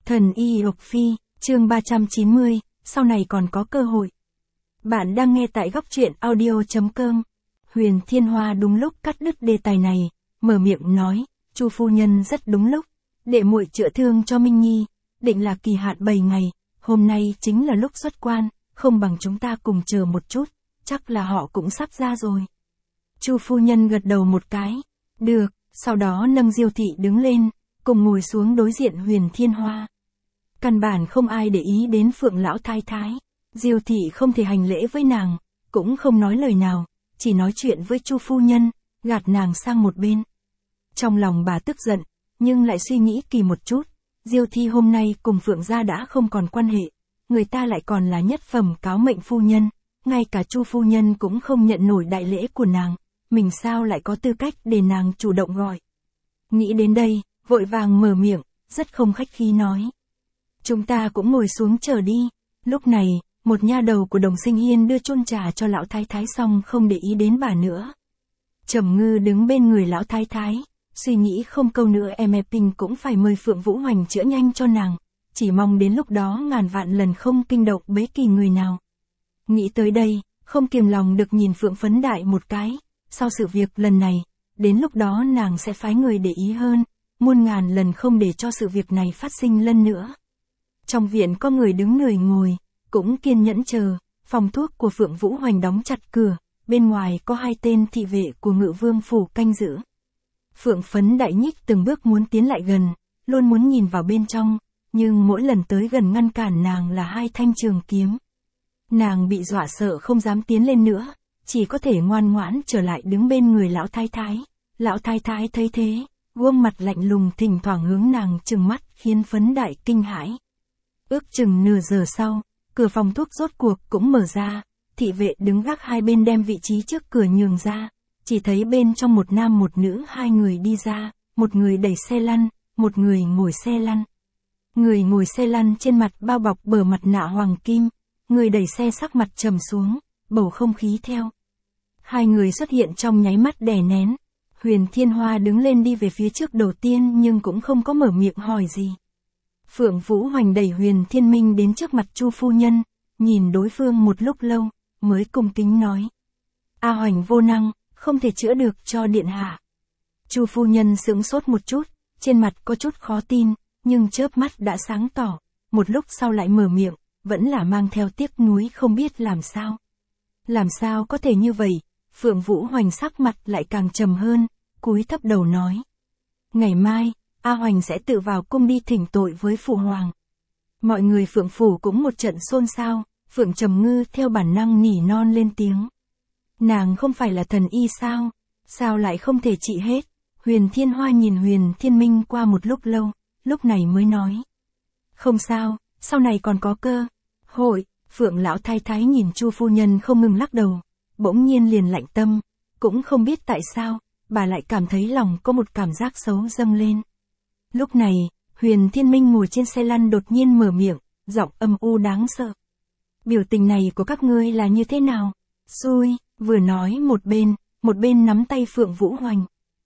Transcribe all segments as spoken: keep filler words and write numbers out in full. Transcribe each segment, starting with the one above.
Thần y Lộc Phi, chương ba trăm chín mươi, sau này còn có cơ hội. Bạn đang nghe tại góc truyện audio chấm com. Huyền Thiên Hoa đúng lúc cắt đứt đề tài này, mở miệng nói, Chu phu nhân rất đúng lúc, để muội chữa thương cho Minh Nhi, định là kỳ hạn bảy ngày, hôm nay chính là lúc xuất quan, không bằng chúng ta cùng chờ một chút, chắc là họ cũng sắp ra rồi. Chu phu nhân gật đầu một cái, được, sau đó nâng Diêu thị đứng lên, cùng ngồi xuống đối diện Huyền Thiên Hoa. Căn bản không ai để ý đến Phượng lão thái thái, Diêu thị không thể hành lễ với nàng, cũng không nói lời nào, chỉ nói chuyện với Chu phu nhân, gạt nàng sang một bên. Trong lòng bà tức giận, nhưng lại suy nghĩ kỳ một chút, Diêu thị hôm nay cùng Phượng gia đã không còn quan hệ, người ta lại còn là nhất phẩm cáo mệnh phu nhân, ngay cả Chu phu nhân cũng không nhận nổi đại lễ của nàng, mình sao lại có tư cách để nàng chủ động gọi. Nghĩ đến đây, vội vàng mở miệng, rất không khách khí nói. Chúng ta cũng ngồi xuống chờ đi. Lúc này, một nha đầu của Đồng Sinh Hiên đưa chôn trà cho lão thái thái xong không để ý đến bà nữa. Trầm Ngư đứng bên người lão thái thái, suy nghĩ không câu nữa em e Pinh cũng phải mời Phượng Vũ Hoành chữa nhanh cho nàng, chỉ mong đến lúc đó ngàn vạn lần không kinh động bế kỳ người nào. Nghĩ tới đây, không kiềm lòng được nhìn Phượng Phấn Đại một cái, sau sự việc lần này, đến lúc đó nàng sẽ phái người để ý hơn, muôn ngàn lần không để cho sự việc này phát sinh lần nữa. Trong viện có người đứng người ngồi, cũng kiên nhẫn chờ, phòng thuốc của Phượng Vũ Hoành đóng chặt cửa, bên ngoài có hai tên thị vệ của Ngự Vương phủ canh giữ. Phượng Phấn Đại nhích từng bước muốn tiến lại gần, luôn muốn nhìn vào bên trong, nhưng mỗi lần tới gần ngăn cản nàng là hai thanh trường kiếm. Nàng bị dọa sợ không dám tiến lên nữa, chỉ có thể ngoan ngoãn trở lại đứng bên người lão thái thái. Lão thái thái thấy thế, gương mặt lạnh lùng thỉnh thoảng hướng nàng trừng mắt khiến Phấn Đại kinh hãi. Ước chừng nửa giờ sau, cửa phòng thuốc rốt cuộc cũng mở ra, thị vệ đứng gác hai bên đem vị trí trước cửa nhường ra, chỉ thấy bên trong một nam một nữ hai người đi ra, một người đẩy xe lăn, một người ngồi xe lăn. Người ngồi xe lăn trên mặt bao bọc bờ mặt nạ hoàng kim, người đẩy xe sắc mặt trầm xuống, bầu không khí theo. Hai người xuất hiện trong nháy mắt đè nén. Huyền Thiên Hoa đứng lên đi về phía trước đầu tiên nhưng cũng không có mở miệng hỏi gì. Phượng Vũ Hoành đẩy Huyền Thiên Minh đến trước mặt Chu phu nhân, nhìn đối phương một lúc lâu, mới cung kính nói. A Hoành vô năng, không thể chữa được cho điện hạ. Chu phu nhân sững sốt một chút, trên mặt có chút khó tin, nhưng chớp mắt đã sáng tỏ, một lúc sau lại mở miệng, vẫn là mang theo tiếc nuối không biết làm sao. Làm sao có thể như vậy? Phượng Vũ Hoành sắc mặt lại càng trầm hơn, cúi thấp đầu nói. Ngày mai, A Hoành sẽ tự vào cung đi thỉnh tội với Phụ Hoàng. Mọi người Phượng Phủ cũng một trận xôn xao, Phượng Trầm Ngư theo bản năng nỉ non lên tiếng. Nàng không phải là thần y sao? Sao lại không thể trị hết? Huyền Thiên Hoa nhìn Huyền Thiên Minh qua một lúc lâu, lúc này mới nói. Không sao, sau này còn có cơ hội. Phượng lão thái thái nhìn Chu phu nhân không ngừng lắc đầu, bỗng nhiên liền lạnh tâm, cũng không biết tại sao, bà lại cảm thấy lòng có một cảm giác xấu dâng lên. Lúc này, Huyền Thiên Minh ngồi trên xe lăn đột nhiên mở miệng, giọng âm u đáng sợ. Biểu tình này của các ngươi là như thế nào? Xui, vừa nói một bên, một bên nắm tay Phượng Vũ Hoành.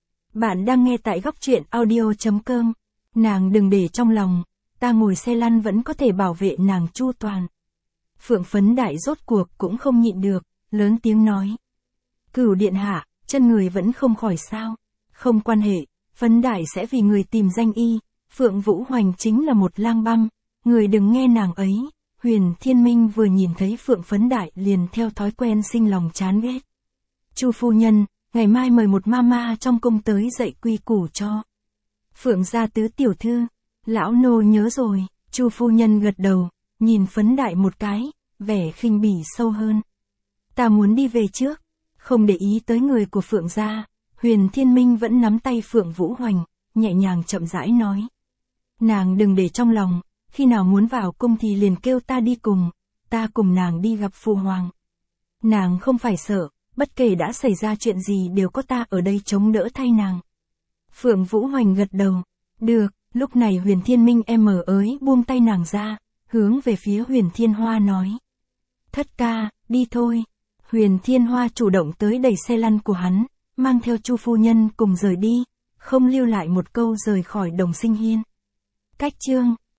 Bạn đang nghe tại góc truyện audio chấm com. Nàng đừng để trong lòng, ta ngồi xe lăn vẫn có thể bảo vệ nàng chu toàn. Phượng Phấn Đại rốt cuộc cũng không nhịn được, lớn tiếng nói. Cửu điện hạ, chân người vẫn không khỏi sao? Không quan hệ, Phấn Đại sẽ vì người tìm danh y, Phượng Vũ Hoành chính là một lang băm, người đừng nghe nàng ấy. Huyền Thiên Minh vừa nhìn thấy Phượng Phấn Đại liền theo thói quen sinh lòng chán ghét. Chu phu nhân, ngày mai mời một mama trong cung tới dạy quy củ cho. Phượng gia tứ tiểu thư, lão nô nhớ rồi. Chu phu nhân gật đầu, nhìn Phấn Đại một cái, vẻ khinh bỉ sâu hơn. Ta muốn đi về trước, không để ý tới người của Phượng gia. Huyền Thiên Minh vẫn nắm tay Phượng Vũ Hoành, nhẹ nhàng chậm rãi nói. Nàng đừng để trong lòng, khi nào muốn vào cung thì liền kêu ta đi cùng, ta cùng nàng đi gặp Phụ Hoàng. Nàng không phải sợ, bất kể đã xảy ra chuyện gì đều có ta ở đây chống đỡ thay nàng. Phượng Vũ Hoành gật đầu, được, lúc này Huyền Thiên Minh em mở ới buông tay nàng ra, hướng về phía Huyền Thiên Hoa nói. Thất ca, đi thôi. Huyền Thiên Hoa chủ động tới đẩy xe lăn của hắn, mang theo Chu phu nhân cùng rời đi, không lưu lại một câu rời khỏi Đồng Sinh Hiên. Cách chương